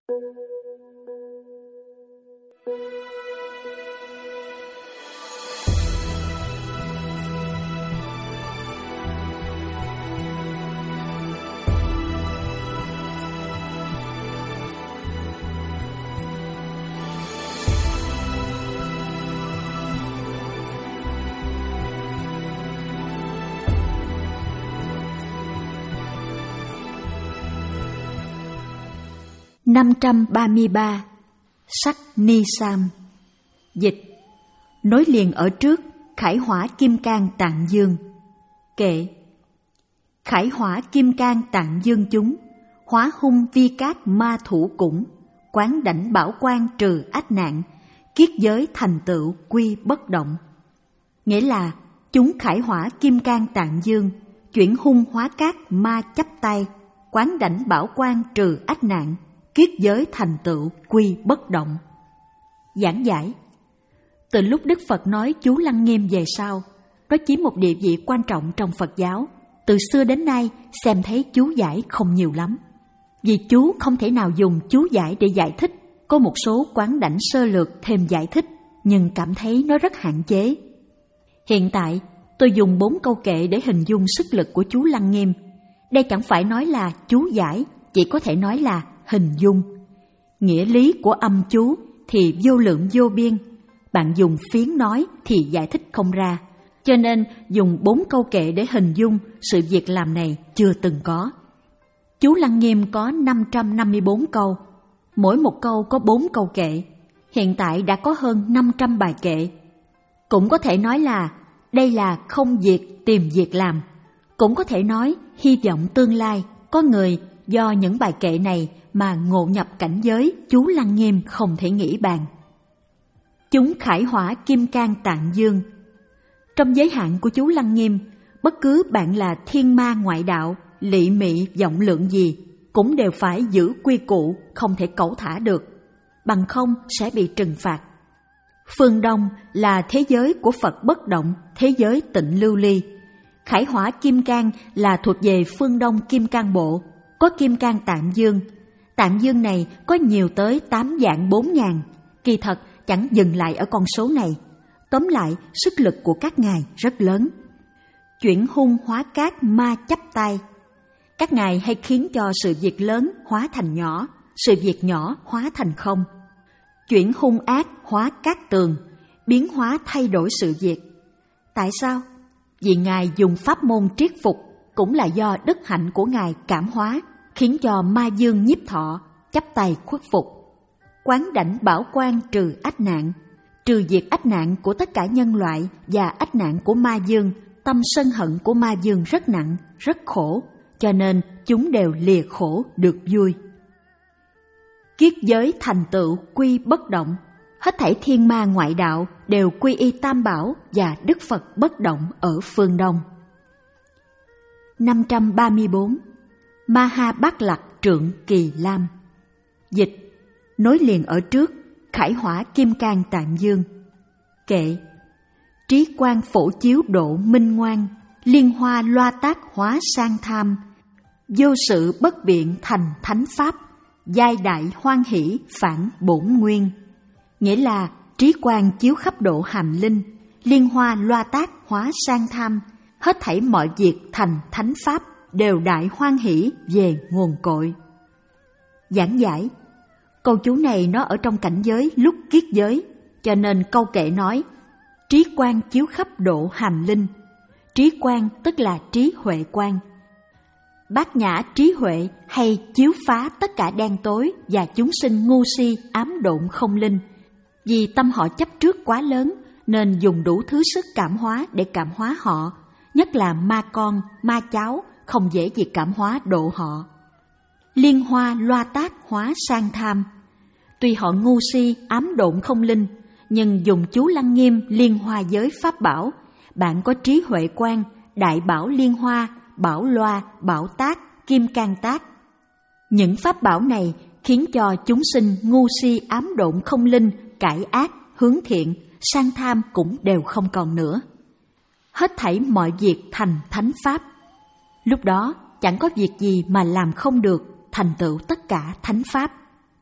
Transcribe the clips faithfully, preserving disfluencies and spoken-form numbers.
năm trăm ba mươi ba. Sắc Ni Sam. Dịch: nối liền ở trước, khải hỏa kim cang tạng dương. Kệ: khải hỏa kim cang tạng dương chúng, hóa hung vi cát ma thủ cũng, quán đảnh bảo quan trừ ách nạn, kiết giới thành tựu quy bất động. Nghĩa là chúng khải hỏa kim cang tạng dương, chuyển hung hóa cát ma chắp tay, quán đảnh bảo quan trừ ách nạn, kiết giới thành tựu quy bất động. Giảng giải: từ lúc Đức Phật nói chú Lăng Nghiêm về sau, nó chiếm một địa vị quan trọng trong Phật giáo. Từ xưa đến nay xem thấy chú giải không nhiều lắm, vì chú không thể nào dùng chú giải để giải thích. Có một số quán đảnh sơ lược thêm giải thích, nhưng cảm thấy nó rất hạn chế. Hiện tại tôi dùng bốn câu kệ để hình dung sức lực của chú Lăng Nghiêm. Đây chẳng phải nói là chú giải, chỉ có thể nói là hình dung. Nghĩa lý của âm chú thì vô lượng vô biên, bạn dùng phiến nói thì giải thích không ra, cho nên dùng bốn câu kệ để hình dung sự việc làm này chưa từng có. Chú Lăng Nghiêm có năm trăm năm mươi bốn câu, mỗi một câu có bốn câu kệ. Hiện tại đã có hơn năm trăm bài kệ. Cũng có thể nói là đây là không việc tìm việc làm. Cũng có thể nói hy vọng tương lai có người do những bài kệ này mà ngộ nhập cảnh giới chú Lăng Nghiêm không thể nghĩ bàn. Chúng khải hỏa kim cang tạng dương. Trong giới hạn của chú Lăng Nghiêm, bất cứ bạn là thiên ma ngoại đạo, lị mị vọng lượng gì, cũng đều phải giữ quy củ, không thể cẩu thả được, bằng không sẽ bị trừng phạt. Phương Đông là thế giới của Phật bất động, thế giới tịnh lưu ly. Khải hỏa kim cang là thuộc về phương Đông kim cang bộ, có kim cang tạng dương. Tạng dương này có nhiều tới tám vạn bốn ngàn, kỳ thật chẳng dừng lại ở con số này. Tóm lại, sức lực của các ngài rất lớn. Chuyển hung hóa cát ma chắp tay. Các ngài hay khiến cho sự việc lớn hóa thành nhỏ, sự việc nhỏ hóa thành không. Chuyển hung ác hóa cát tường, biến hóa thay đổi sự việc. Tại sao? Vì ngài dùng pháp môn triết phục, cũng là do đức hạnh của ngài cảm hóa, khiến cho ma dương nhiếp thọ, chắp tay khuất phục. Quán đảnh bảo quan trừ ách nạn, trừ diệt ách nạn của tất cả nhân loại và ách nạn của ma dương. Tâm sân hận của ma dương rất nặng, rất khổ, cho nên chúng đều lìa khổ được vui. Kiết giới thành tựu quy bất động. Hết thảy thiên ma ngoại đạo đều quy y Tam Bảo và Đức Phật bất động ở phương Đông. năm trăm ba mươi bốn. Ma Ha Bát Lạc Trượng Kỳ Lam. Dịch: nối liền ở trước, khải hỏa kim cang tạng dương. Kệ: trí quang phổ chiếu độ minh ngoan, liên hoa loa tác hóa sang tham, vô sự bất biện thành thánh pháp, giai đại hoan hỷ phản bổn nguyên. Nghĩa là trí quang chiếu khắp độ hàm linh, liên hoa loa tác hóa sang tham, hết thảy mọi việc thành thánh pháp, đều đại hoan hỷ về nguồn cội. Giảng giải: câu chú này nó ở trong cảnh giới lúc kiết giới, cho nên câu kệ nói trí quang chiếu khắp độ hàm linh. Trí quang tức là trí huệ quang. Bát nhã trí huệ hay chiếu phá tất cả đen tối và chúng sinh ngu si ám độn không linh. Vì tâm họ chấp trước quá lớn nên dùng đủ thứ sức cảm hóa để cảm hóa họ, nhất là ma con, ma cháu không dễ gì cảm hóa độ họ. Liên hoa loa tác hóa sang tham. Tuy họ ngu si ám độn không linh, nhưng dùng chú Lăng Nghiêm liên hoa giới pháp bảo, bạn có trí huệ quang, đại bảo liên hoa, bảo loa, bảo tác, kim cang tác. Những pháp bảo này khiến cho chúng sinh ngu si ám độn không linh cải ác, hướng thiện, sang tham cũng đều không còn nữa. Hết thảy mọi việc thành thánh pháp. Lúc đó chẳng có việc gì mà làm không được, thành tựu tất cả thánh pháp.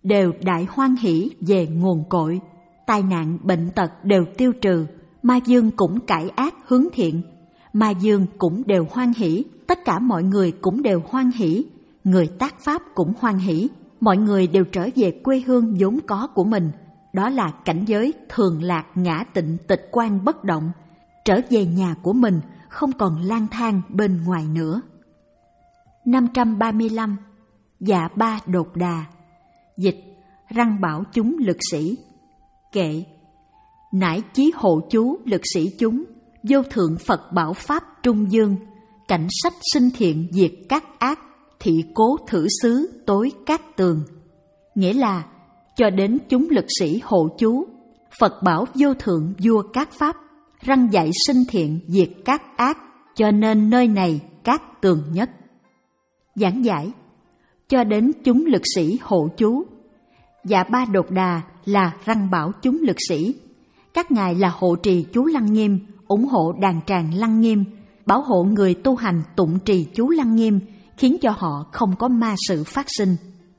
đều đại hoan hỷ về nguồn cội, tai nạn bệnh tật đều tiêu trừ, ma dương cũng cải ác hướng thiện, ma dương cũng đều hoan hỷ, tất cả mọi người cũng đều hoan hỷ, người tác pháp cũng hoan hỷ, mọi người đều trở về quê hương vốn có của mình, đó là cảnh giới thường lạc ngã tịnh tịch quan bất động, trở về nhà của mình, không còn lang thang bên ngoài nữa. năm trăm ba mươi lăm. Dạ ba đột đà. Dịch: răng bảo chúng lực sĩ. Kệ: nải chí hộ chú lực sĩ chúng, vô thượng Phật bảo pháp trung dương, cảnh sách sinh thiện diệt các ác, thị cố thử xứ tối các tường. Nghĩa là cho đến chúng lực sĩ hộ chú, Phật bảo vô thượng vua các pháp, răng dạy sinh thiện diệt các ác, cho nên nơi này các tường nhất. Giảng giải: cho đến chúng lực sĩ hộ chú. Dạ ba đột đà là răng bảo chúng lực sĩ. Các ngài là hộ trì chú Lăng Nghiêm, ủng hộ đàn tràng Lăng Nghiêm, bảo hộ người tu hành tụng trì chú Lăng Nghiêm, khiến cho họ không có ma sự phát sinh.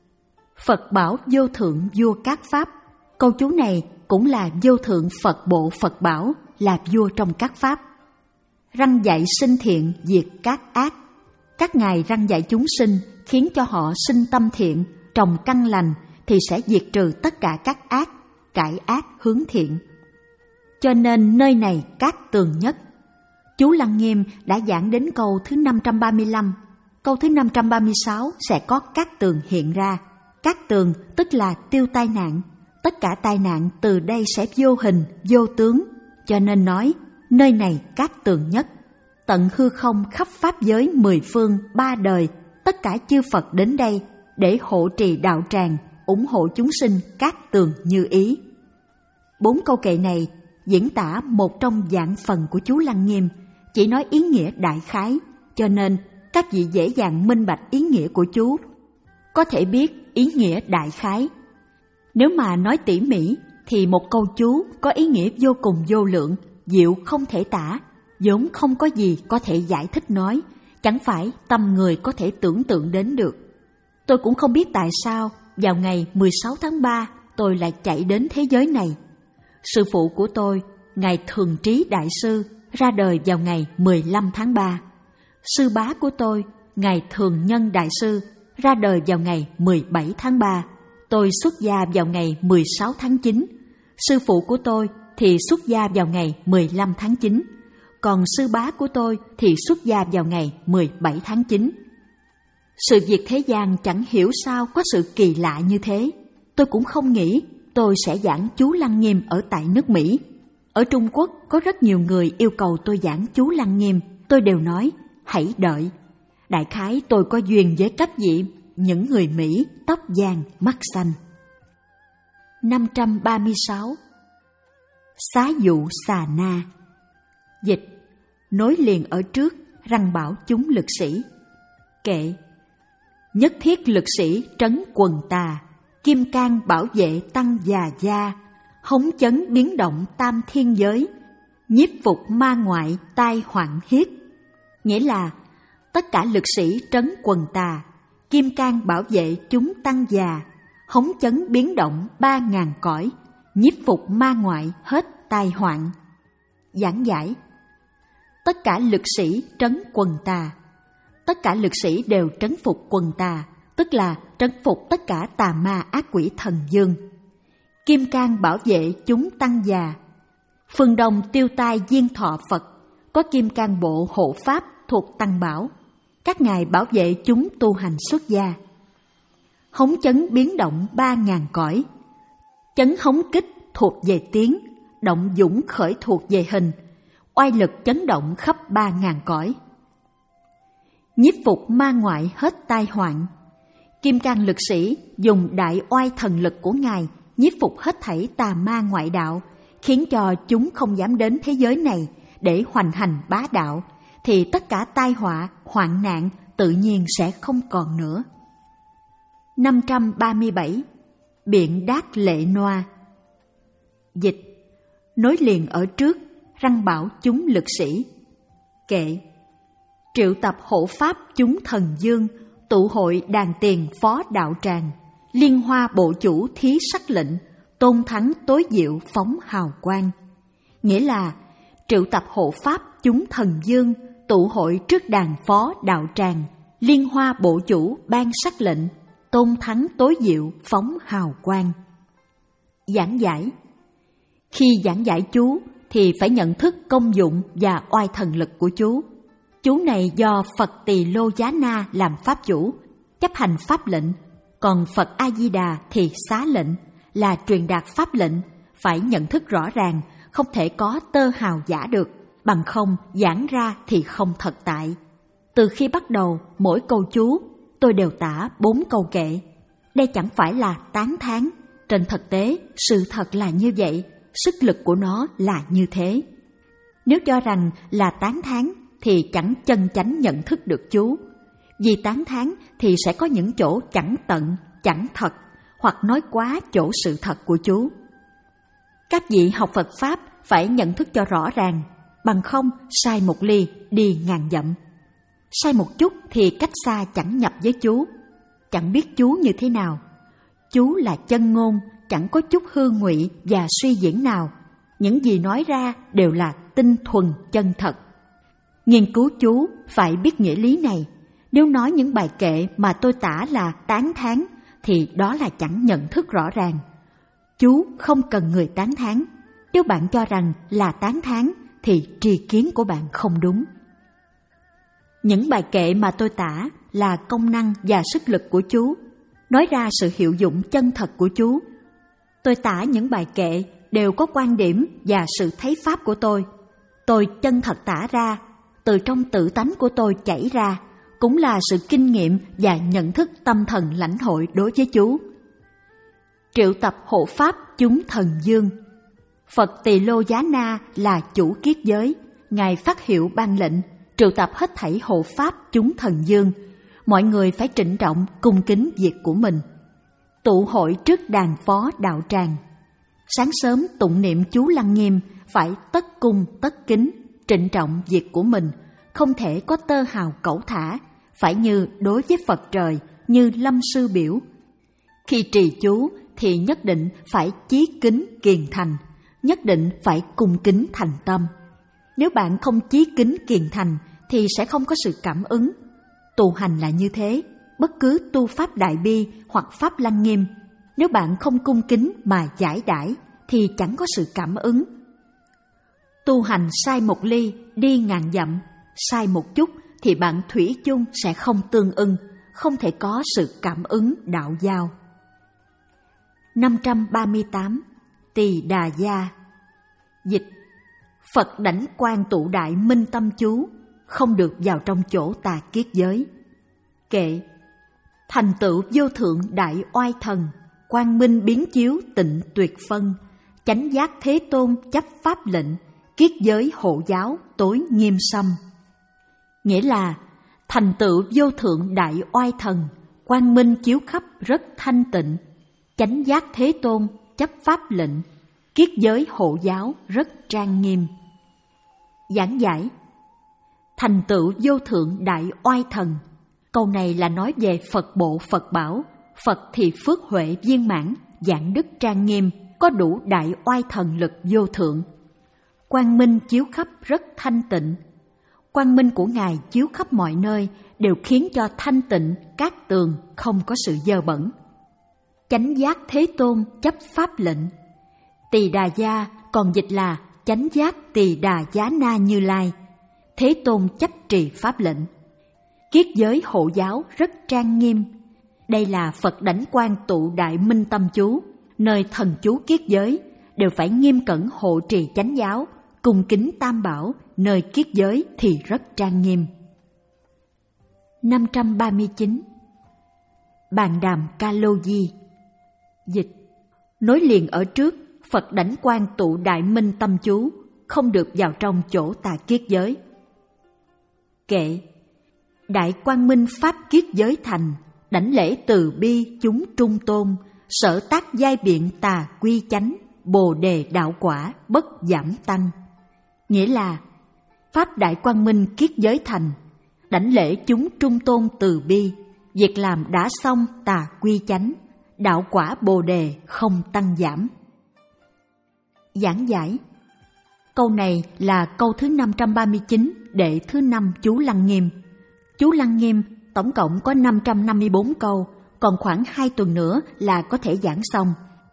Phật bảo vô thượng vua các pháp. Câu chú này cũng là vô thượng Phật bộ Phật bảo, là vua trong các pháp. Răng dạy sinh thiện diệt các ác. Các ngài răng dạy chúng sinh, khiến cho họ sinh tâm thiện, trồng căn lành, thì sẽ diệt trừ tất cả các ác, cải ác hướng thiện. Cho nên nơi này các tường nhất. Chú Lăng Nghiêm đã giảng đến câu thứ năm trăm ba mươi lăm. Câu thứ năm trăm ba mươi sáu sẽ có các tường hiện ra. Các tường tức là tiêu tai nạn. Tất cả tai nạn từ đây sẽ vô hình, vô tướng. Cho nên nói, nơi này các tường nhất. Tận hư không khắp pháp giới mười phương ba đời, tất cả chư Phật đến đây để hộ trì đạo tràng, ủng hộ chúng sinh các tường như ý. Bốn câu kệ này diễn tả một trong vạn phần của chú Lăng Nghiêm, chỉ nói ý nghĩa đại khái, cho nên các vị dễ dàng minh bạch ý nghĩa của chú, có thể biết ý nghĩa đại khái. Nếu mà nói tỉ mỉ thì một câu chú có ý nghĩa vô cùng vô lượng, diệu không thể tả, vốn không có gì có thể giải thích nói, chẳng phải tâm người có thể tưởng tượng đến được. Tôi cũng không biết tại sao vào ngày mười sáu tháng ba tôi lại chạy đến thế giới này. Sư phụ của tôi, Ngài Thường Trí Đại Sư, ra đời vào ngày mười lăm tháng ba. Sư bá của tôi, Ngài Thường Nhân Đại Sư, ra đời vào ngày mười bảy tháng ba. Tôi xuất gia vào ngày mười sáu tháng chín. Sư phụ của tôi thì xuất gia vào ngày mười lăm tháng chín. Còn sư bá của tôi thì xuất gia vào ngày mười bảy tháng chín. Sự việc thế gian chẳng hiểu sao có sự kỳ lạ như thế. Tôi cũng không nghĩ tôi sẽ giảng chú Lăng Nghiêm ở tại nước Mỹ. Ở Trung Quốc có rất nhiều người yêu cầu tôi giảng chú Lăng Nghiêm. Tôi đều nói, hãy đợi. Đại khái tôi có duyên với các vị, những người Mỹ tóc vàng mắt xanh. năm trăm ba mươi sáu. Xá dụ xà na. Dịch: nối liền ở trước, răng bảo chúng lực sĩ. Kệ: nhất thiết lực sĩ trấn quần tà, kim cang bảo vệ tăng già gia, hống chấn biến động tam thiên giới, nhiếp phục ma ngoại tai hoạn hiết. Nghĩa là tất cả lực sĩ trấn quần tà, kim cang bảo vệ chúng tăng già, hống chấn biến động ba ngàn cõi, nhiếp phục ma ngoại hết tai hoạn. Giảng giải: tất cả lực sĩ trấn quần tà. Tất cả lực sĩ đều trấn phục quần tà, tức là trấn phục tất cả tà ma ác quỷ thần dương. Kim cang bảo vệ chúng tăng già. Phương Đông Tiêu Tai Diên Thọ Phật có kim cang bộ hộ pháp thuộc tăng bảo. Các ngài bảo vệ chúng tu hành xuất gia. Hống chấn biến động ba ngàn cõi. Chấn hống kích thuộc về tiếng, động dũng khởi thuộc về hình, oai lực chấn động khắp ba ngàn cõi. Nhiếp phục ma ngoại hết tai hoạn. Kim cang lực sĩ dùng đại oai thần lực của ngài nhiếp phục hết thảy tà ma ngoại đạo, khiến cho chúng không dám đến thế giới này để hoành hành bá đạo, thì tất cả tai họa, hoạn nạn tự nhiên sẽ không còn nữa. năm trăm ba mươi bảy. Biện đát lệ noa. Dịch: nối liền ở trước, răng bảo chúng lực sĩ. Kệ: triệu tập hộ pháp chúng thần dương, tụ hội đàn tiền phó đạo tràng, liên hoa bộ chủ thí sắc lệnh, tôn thắng tối diệu phóng hào quang. Nghĩa là triệu tập hộ pháp chúng thần dương, tụ hội trước đàn phó đạo tràng, liên hoa bộ chủ ban sắc lệnh, tôn thắng tối diệu phóng hào quang. Giảng giải. Khi giảng giải chú thì phải nhận thức công dụng và oai thần lực của chú. Chú này do Phật Tỳ Lô Giá Na làm pháp chủ, chấp hành pháp lệnh, còn Phật A Di Đà thì xá lệnh, là truyền đạt pháp lệnh, phải nhận thức rõ ràng, không thể có tơ hào giả được, bằng không giảng ra thì không thật tại. Từ khi bắt đầu mỗi câu chú, tôi đều tả bốn câu kệ. Đây chẳng phải là tán thán, trên thực tế sự thật là như vậy, sức lực của nó là như thế. Nếu cho rằng là tán thán thì chẳng chân chánh nhận thức được chú. Vì tán thán thì sẽ có những chỗ chẳng tận, chẳng thật, hoặc nói quá chỗ sự thật của chú. Các vị học Phật Pháp phải nhận thức cho rõ ràng, bằng không sai một ly đi ngàn dặm. Sai một chút thì cách xa chẳng nhập với chú, chẳng biết chú như thế nào. Chú là chân ngôn, chẳng có chút hư ngụy và suy diễn nào. Những gì nói ra đều là tinh thuần chân thật. Nghiên cứu chú phải biết nghĩa lý này. Nếu nói những bài kệ mà tôi tả là tán thán thì đó là chẳng nhận thức rõ ràng. Chú không cần người tán thán. Nếu bạn cho rằng là tán thán thì tri kiến của bạn không đúng. Những bài kệ mà tôi tả là công năng và sức lực của chú, nói ra sự hiệu dụng chân thật của chú. Tôi tả những bài kệ đều có quan điểm và sự thấy pháp của tôi. Tôi chân thật tả ra, từ trong tự tánh của tôi chảy ra, cũng là sự kinh nghiệm và nhận thức tâm thần lãnh hội đối với chú. Triệu tập hộ pháp chúng thần dương. Phật Tỳ Lô Giá Na là chủ kiết giới, Ngài phát hiệu ban lệnh, triệu tập hết thảy hộ pháp chúng thần dương. Mọi người phải trịnh trọng cung kính việc của mình. Tụ hội trước đàn phó đạo tràng. Sáng sớm tụng niệm chú Lăng Nghiêm, phải tất cung tất kính, trịnh trọng việc của mình, không thể có tơ hào cẩu thả, phải như đối với Phật trời, như lâm sư biểu. Khi trì chú thì nhất định phải chí kính kiền thành, nhất định phải cung kính thành tâm. Nếu bạn không chí kính kiền thành thì sẽ không có sự cảm ứng. Tu hành là như thế, bất cứ tu pháp đại bi hoặc pháp Lăng Nghiêm, nếu bạn không cung kính mà giải đãi thì chẳng có sự cảm ứng. Tu hành sai một ly đi ngàn dặm, sai một chút thì bạn thủy chung sẽ không tương ưng, không thể có sự cảm ứng đạo giao. năm trăm ba mươi tám. Tỳ Đà Gia. Dịch. Phật đảnh quang tụ đại minh tâm chú, không được vào trong chỗ tà kiết giới. Kệ. Thành tựu vô thượng đại oai thần, quang minh biến chiếu tịnh tuyệt phân, chánh giác thế tôn chấp pháp lệnh, kiết giới hộ giáo tối nghiêm sâm. Nghĩa là thành tựu vô thượng đại oai thần, quang minh chiếu khắp rất thanh tịnh, chánh giác thế tôn chấp pháp lệnh, kiết giới hộ giáo rất trang nghiêm. Giảng giải. Thành tựu vô thượng đại oai thần, câu này là nói về Phật bộ Phật bảo. Phật thì phước huệ viên mãn, dạng đức trang nghiêm, có đủ đại oai thần lực vô thượng. Quang minh chiếu khắp rất thanh tịnh. Quang minh của Ngài chiếu khắp mọi nơi, đều khiến cho thanh tịnh cát tường, không có sự dơ bẩn. Chánh giác thế tôn chấp pháp lệnh. Tỳ Đà Gia còn dịch là chánh giác Tỳ Đà Giá Na Như Lai. Thế tôn chấp trì pháp lệnh. Kiết giới hộ giáo rất trang nghiêm. Đây là Phật đảnh quang tụ đại minh tâm chú, nơi thần chú kiết giới, đều phải nghiêm cẩn hộ trì chánh giáo, cung kính tam bảo, nơi kiết giới thì rất trang nghiêm. năm trăm ba mươi chín. Bàn đàm Ca Lô Di. Dịch. Nối liền ở trước, Phật đảnh quang tụ đại minh tâm chú, không được vào trong chỗ tà kiết giới. Kệ. Đại quang minh pháp kiết giới thành, đảnh lễ từ bi chúng trung tôn, sở tác giai biện tà quy chánh, bồ đề đạo quả bất giảm tăng. Nghĩa là pháp đại quang minh kiết giới thành, đảnh lễ chúng trung tôn từ bi, việc làm đã xong tà quy chánh, đạo quả Bồ Đề không tăng giảm. Giảng giải. Câu này là câu thứ năm trăm ba mươi chín đệ thứ năm chú Lăng Nghiêm. Chú Lăng Nghiêm tổng cộng có năm trăm năm mươi bốn câu, còn khoảng hai tuần nữa là có thể giảng xong.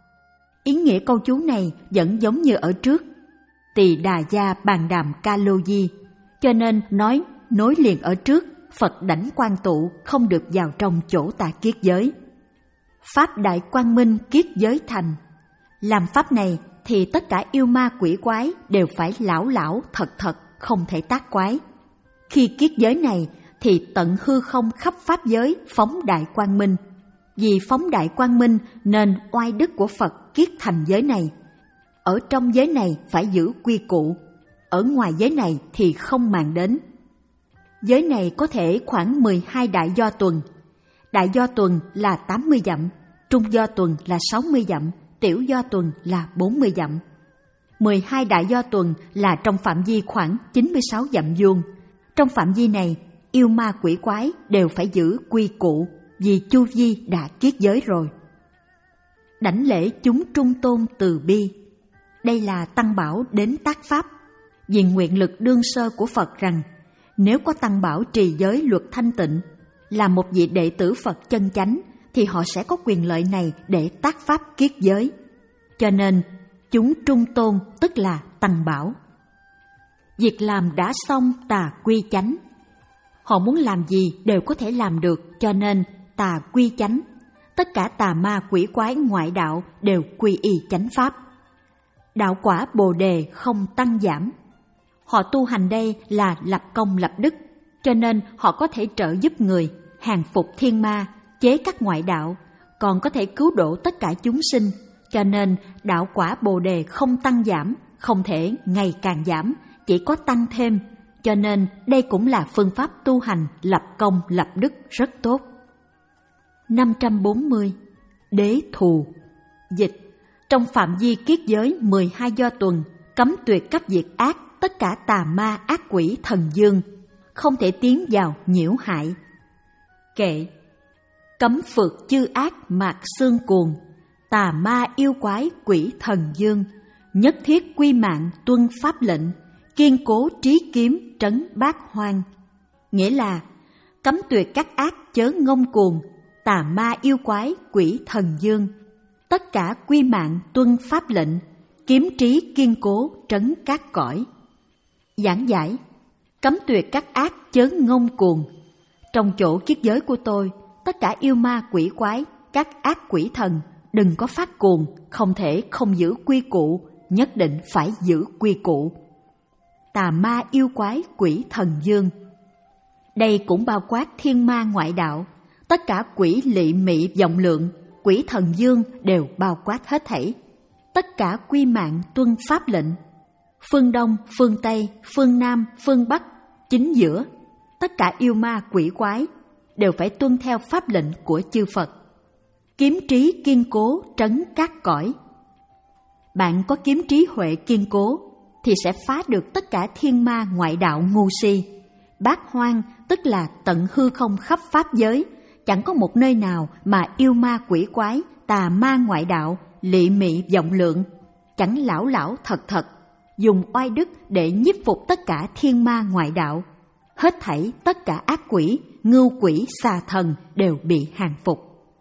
Ý nghĩa câu chú này vẫn giống như ở trước, Tỳ Đà Gia Bàn Đàm Ca Lô Di, cho nên nói nối liền ở trước, Phật đảnh quan tụ không được vào trong chỗ tà kiết giới. Pháp đại quang minh kiết giới thành. Làm pháp này thì tất cả yêu ma quỷ quái đều phải lão lão thật thật, không thể tác quái. Khi kiết giới này thì tận hư không khắp pháp giới phóng đại quang minh. Vì phóng đại quang minh nên oai đức của Phật kiết thành giới này. Ở trong giới này phải giữ quy củ, ở ngoài giới này thì không màng đến. Giới này có thể khoảng mười hai đại do tuần. Đại do tuần là tám mươi dặm, trung do tuần là sáu mươi dặm, tiểu do tuần là bốn mươi dặm. mười hai đại do tuần là trong phạm vi khoảng chín mươi sáu dặm vuông. Trong phạm vi này, yêu ma quỷ quái đều phải giữ quy củ, vì Chu Vi đã kiết giới rồi. Đảnh lễ chúng trung tôn từ bi. Đây là Tăng Bảo đến tác pháp, vì nguyện lực đương sơ của Phật rằng nếu có Tăng Bảo trì giới luật thanh tịnh, là một vị đệ tử Phật chân chánh, thì họ sẽ có quyền lợi này để tác pháp kiết giới. Cho nên, chúng trung tôn tức là Tăng Bảo. Việc làm đã xong tà quy chánh. Họ muốn làm gì đều có thể làm được, cho nên tà quy chánh. Tất cả tà ma quỷ quái ngoại đạo đều quy y chánh pháp. Đạo quả Bồ Đề không tăng giảm. Họ tu hành đây là lập công lập đức, cho nên họ có thể trợ giúp người, hàng phục thiên ma, chế các ngoại đạo, còn có thể cứu độ tất cả chúng sinh, cho nên đạo quả Bồ Đề không tăng giảm, không thể ngày càng giảm, chỉ có tăng thêm, cho nên đây cũng là phương pháp tu hành lập công lập đức rất tốt. năm trăm bốn mươi. Đế thù. Dịch. Trong phạm vi kiết giới mười hai do tuần, cấm tuyệt các việc ác, tất cả tà ma ác quỷ thần dương, không thể tiến vào nhiễu hại. Kệ. Cấm phượt chư ác mạc xương cuồng, tà ma yêu quái quỷ thần dương, nhất thiết quy mạng tuân pháp lệnh, kiên cố trí kiếm trấn bát hoang. Nghĩa là cấm tuyệt các ác chớ ngông cuồng, tà ma yêu quái quỷ thần dương, tất cả quy mạng tuân pháp lệnh, kiếm trí kiên cố trấn các cõi. Giảng giải. Cấm tuyệt các ác chớ ngông cuồng. Trong chỗ kiết giới của tôi, tất cả yêu ma quỷ quái, các ác quỷ thần đừng có phát cuồng, không thể không giữ quy củ, nhất định phải giữ quy củ. Tà ma yêu quái quỷ thần dương. Đây cũng bao quát thiên ma ngoại đạo, tất cả quỷ lị mị vọng lượng, quỷ thần dương đều bao quát hết thảy. Tất cả quy mạng tuân pháp lệnh. Phương Đông, phương Tây, phương Nam, phương Bắc, chính giữa, tất cả yêu ma quỷ quái đều phải tuân theo pháp lệnh của chư Phật. Kiếm trí kiên cố trấn các cõi. Bạn có kiếm trí huệ kiên cố thì sẽ phá được tất cả thiên ma ngoại đạo ngu si. Bát hoang tức là tận hư không khắp pháp giới, chẳng có một nơi nào mà yêu ma quỷ quái, tà ma ngoại đạo, lị mị vọng lượng, chẳng lão lão thật thật, dùng oai đức để nhiếp phục tất cả thiên ma ngoại đạo. Hết thảy tất cả ác quỷ, ngưu quỷ, xà thần đều bị hàng phục.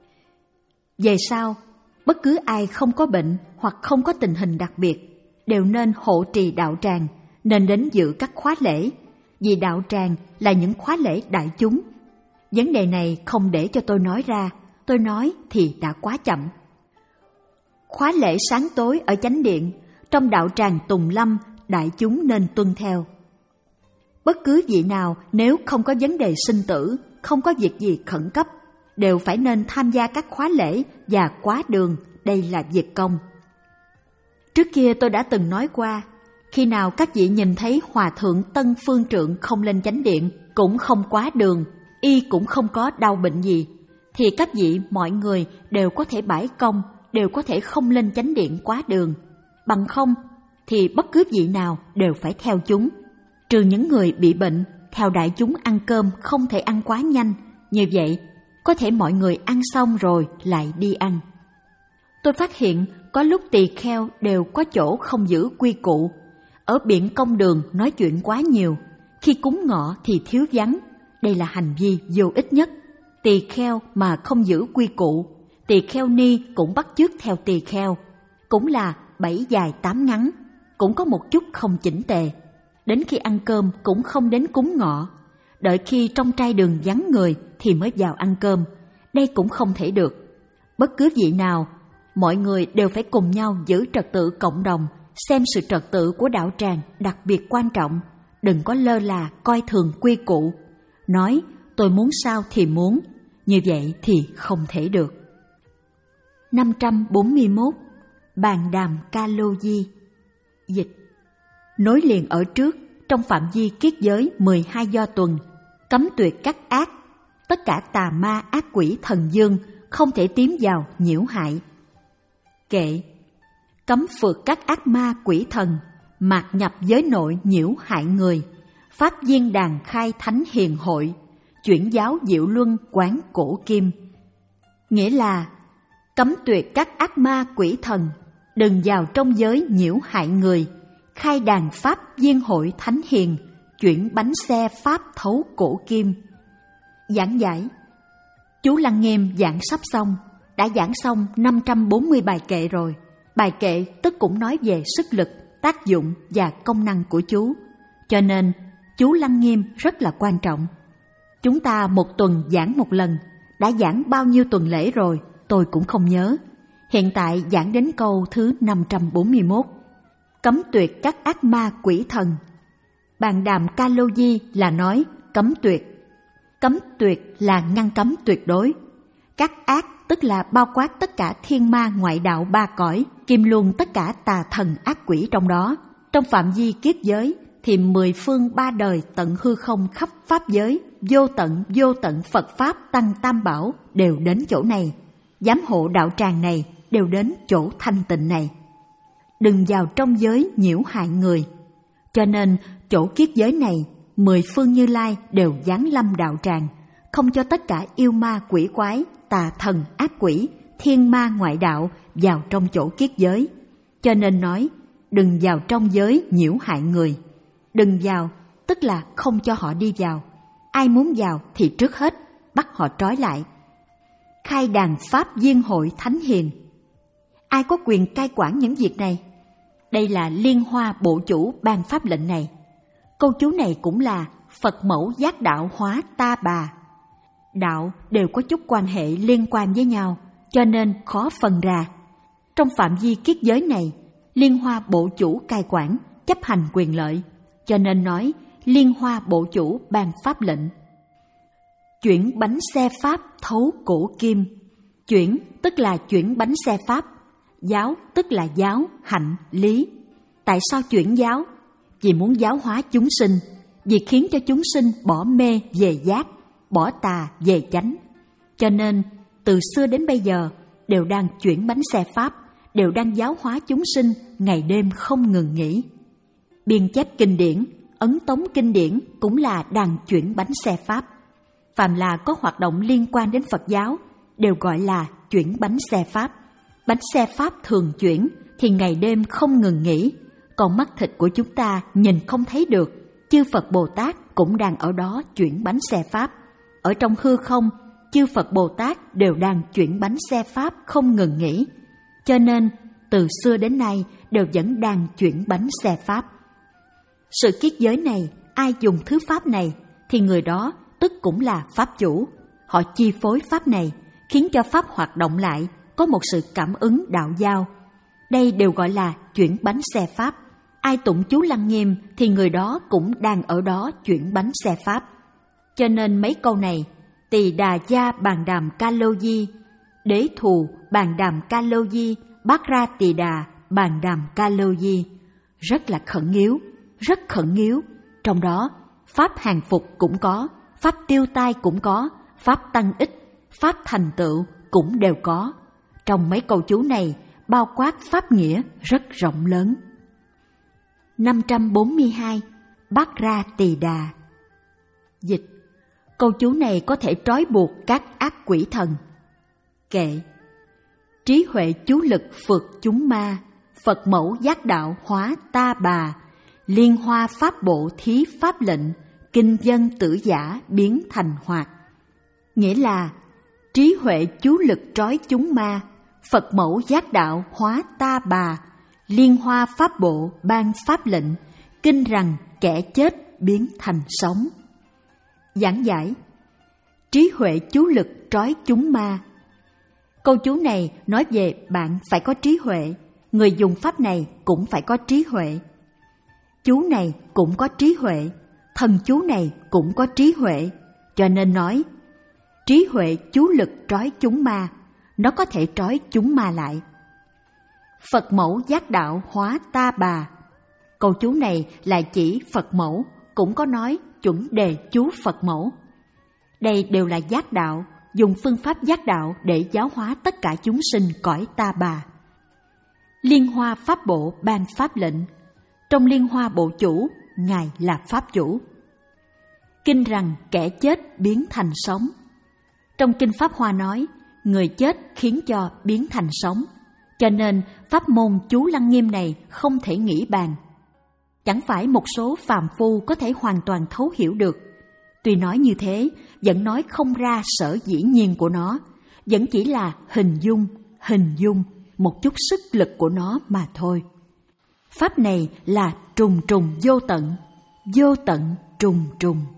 Về sau, bất cứ ai không có bệnh hoặc không có tình hình đặc biệt đều nên hộ trì đạo tràng, nên đến dự các khóa lễ, vì đạo tràng là những khóa lễ đại chúng. Vấn đề này không để cho tôi nói ra, tôi nói thì đã quá chậm. Khóa lễ sáng tối ở chánh điện, trong đạo tràng Tùng Lâm, đại chúng nên tuân theo. Bất cứ vị nào nếu không có vấn đề sinh tử, không có việc gì khẩn cấp, đều phải nên tham gia các khóa lễ và quá đường, đây là việc công. Trước kia tôi đã từng nói qua, khi nào các vị nhìn thấy Hòa Thượng Tân Phương Trượng không lên chánh điện, cũng không quá đường, y cũng không có đau bệnh gì, thì các vị mọi người đều có thể bãi công, đều có thể không lên chánh điện quá đường. Bằng không thì bất cứ vị nào đều phải theo chúng, trừ những người bị bệnh, theo đại chúng ăn cơm không thể ăn quá nhanh, như vậy có thể mọi người ăn xong rồi lại đi ăn. Tôi phát hiện có lúc tỳ kheo đều có chỗ không giữ quy củ. Ở biển công đường nói chuyện quá nhiều, khi cúng ngọ thì thiếu vắng. Đây là hành vi vô ích nhất. Tỳ kheo mà không giữ quy củ, tỳ kheo ni cũng bắt chước theo tỳ kheo, cũng là bảy dài tám ngắn, cũng có một chút không chỉnh tề. Đến khi ăn cơm cũng không đến cúng ngọ, đợi khi trong trai đường vắng người thì mới vào ăn cơm. Đây cũng không thể được. Bất cứ vị nào, mọi người đều phải cùng nhau giữ trật tự cộng đồng, xem sự trật tự của đạo tràng đặc biệt quan trọng. Đừng có lơ là coi thường quy củ, nói tôi muốn sao thì muốn, như vậy thì không thể được. năm trăm bốn mươi mốt. Bàn đàm ca lô di. Dịch: nối liền ở trước, trong phạm vi kiết giới mười hai do tuần, cấm tuyệt các ác, tất cả tà ma ác quỷ thần dương không thể tiến vào nhiễu hại. Kệ: cấm phượt các ác ma quỷ thần, mạt nhập giới nội nhiễu hại người, pháp viên đàn khai thánh hiền hội, chuyển giáo diệu luân quán cổ kim. Nghĩa là cấm tuyệt các ác ma quỷ thần, đừng vào trong giới nhiễu hại người, khai đàn pháp viên hội thánh hiền, chuyển bánh xe pháp thấu cổ kim. Giảng giải: chú Lăng Nghiêm giảng sắp xong, đã giảng xong năm trăm bốn mươi bài kệ rồi. Bài kệ tức cũng nói về sức lực, tác dụng và công năng của chú. Cho nên chú Lăng Nghiêm rất là quan trọng. Chúng ta một tuần giảng một lần, đã giảng bao nhiêu tuần lễ rồi tôi cũng không nhớ. Hiện tại giảng đến câu thứ năm trăm bốn mươi mốt. Cấm tuyệt các ác ma quỷ thần. Bàn đàm ca lô di là nói cấm tuyệt. Cấm tuyệt là ngăn cấm tuyệt đối. Các ác tức là bao quát tất cả thiên ma ngoại đạo ba cõi, kim luôn tất cả tà thần ác quỷ trong đó. Trong phạm vi kiết giới thì mười phương ba đời tận hư không khắp pháp giới, vô tận vô tận Phật Pháp Tăng Tam Bảo đều đến chỗ này. Giám hộ đạo tràng này đều đến chỗ thanh tịnh này. Đừng vào trong giới nhiễu hại người. Cho nên chỗ kiết giới này, mười phương Như Lai đều giáng lâm đạo tràng, không cho tất cả yêu ma quỷ quái, tà thần ác quỷ, thiên ma ngoại đạo vào trong chỗ kiết giới. Cho nên nói đừng vào trong giới nhiễu hại người. Đừng vào tức là không cho họ đi vào. Ai muốn vào thì trước hết bắt họ trói lại. Khai đàn pháp viên hội thánh hiền. Ai có quyền cai quản những việc này? Đây là Liên Hoa Bộ Chủ ban pháp lệnh này. Câu chú này cũng là Phật mẫu giác đạo hóa ta bà. Đạo đều có chút quan hệ liên quan với nhau, cho nên khó phân ra. Trong phạm vi kiết giới này, Liên Hoa Bộ Chủ cai quản, chấp hành quyền lợi, cho nên nói Liên Hoa Bộ Chủ ban pháp lệnh. Chuyển bánh xe pháp thấu cổ kim. Chuyển tức là chuyển bánh xe pháp, giáo tức là giáo, hạnh, lý. Tại sao chuyển giáo? Vì muốn giáo hóa chúng sinh, vì khiến cho chúng sinh bỏ mê về giác, bỏ tà về chánh. Cho nên từ xưa đến bây giờ đều đang chuyển bánh xe pháp, đều đang giáo hóa chúng sinh ngày đêm không ngừng nghỉ. Biên chép kinh điển, ấn tống kinh điển cũng là đang chuyển bánh xe pháp. Phàm là có hoạt động liên quan đến Phật giáo đều gọi là chuyển bánh xe pháp. Bánh xe pháp thường chuyển thì ngày đêm không ngừng nghỉ. Còn mắt thịt của chúng ta nhìn không thấy được, chư Phật Bồ Tát cũng đang ở đó chuyển bánh xe pháp. Ở trong hư không, chư Phật Bồ Tát đều đang chuyển bánh xe pháp không ngừng nghỉ. Cho nên từ xưa đến nay đều vẫn đang chuyển bánh xe pháp. Sự kiết giới này, ai dùng thứ pháp này thì người đó tức cũng là pháp chủ. Họ chi phối pháp này, khiến cho pháp hoạt động lại, có một sự cảm ứng đạo giao. Đây đều gọi là chuyển bánh xe pháp. Ai tụng chú Lăng Nghiêm thì người đó cũng đang ở đó chuyển bánh xe pháp. Cho nên mấy câu này, Tỳ Đà Gia Bàn Đàm Ca Lô Di, Đế Thù Bàn Đàm Ca Lô Di, Bát Ra Tỳ Đà Bàn Đàm Ca Lô Di, rất là khẩn yếu, rất khẩn yếu. Trong đó, pháp hàng phục cũng có, pháp tiêu tai cũng có, pháp tăng ích, pháp thành tựu cũng đều có. Trong mấy câu chú này, bao quát pháp nghĩa rất rộng lớn. năm trăm bốn mươi hai. Bát Ra Tỳ Đà. Dịch: câu chú này có thể trói buộc các ác quỷ thần. Kệ: trí huệ chú lực phượt chúng ma, Phật mẫu giác đạo hóa ta bà, liên hoa pháp bộ thí pháp lệnh, kinh dân tử giả biến thành hoạt. Nghĩa là trí huệ chú lực trói chúng ma, Phật mẫu giác đạo hóa ta bà, liên hoa pháp bộ ban pháp lệnh, kinh rằng kẻ chết biến thành sống. Giảng giải: trí huệ chú lực trói chúng ma. Câu chú này nói về bạn phải có trí huệ, người dùng pháp này cũng phải có trí huệ. Chú này cũng có trí huệ, thần chú này cũng có trí huệ, cho nên nói trí huệ chú lực trói chúng ma, nó có thể trói chúng ma lại. Phật mẫu giác đạo hóa ta bà. Câu chú này là chỉ Phật mẫu, cũng có nói chuẩn đề chú Phật mẫu. Đây đều là giác đạo, dùng phương pháp giác đạo để giáo hóa tất cả chúng sinh cõi ta bà. Liên hoa pháp bộ ban pháp lệnh. Trong liên hoa bộ chủ, Ngài là pháp chủ. Kinh rằng kẻ chết biến thành sống. Trong kinh Pháp Hoa nói, người chết khiến cho biến thành sống, cho nên pháp môn chú Lăng Nghiêm này không thể nghĩ bàn. Chẳng phải một số phàm phu có thể hoàn toàn thấu hiểu được. Tuy nói như thế, vẫn nói không ra sở dĩ nhiên của nó, vẫn chỉ là hình dung, hình dung, một chút sức lực của nó mà thôi. Pháp này là trùng trùng vô tận, vô tận trùng trùng.